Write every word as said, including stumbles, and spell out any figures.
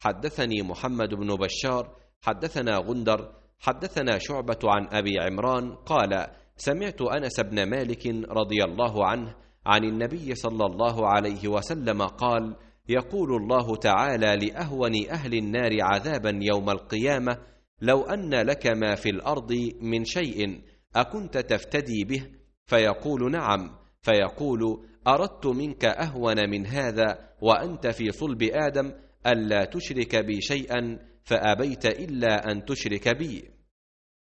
حدثني محمد بن بشار حدثنا غندر حدثنا شعبة عن أبي عمران قال: سمعت أنس بن مالك رضي الله عنه عن النبي صلى الله عليه وسلم قال: يقول الله تعالى لأهون أهل النار عذابا يوم القيامة: لو أن لك ما في الأرض من شيء أكنت تفتدي به؟ فيقول: نعم. فيقول: أردت منك أهون من هذا وأنت في صلب آدم ألا تشرك بي شيئا فأبيت إلا أن تشرك بي.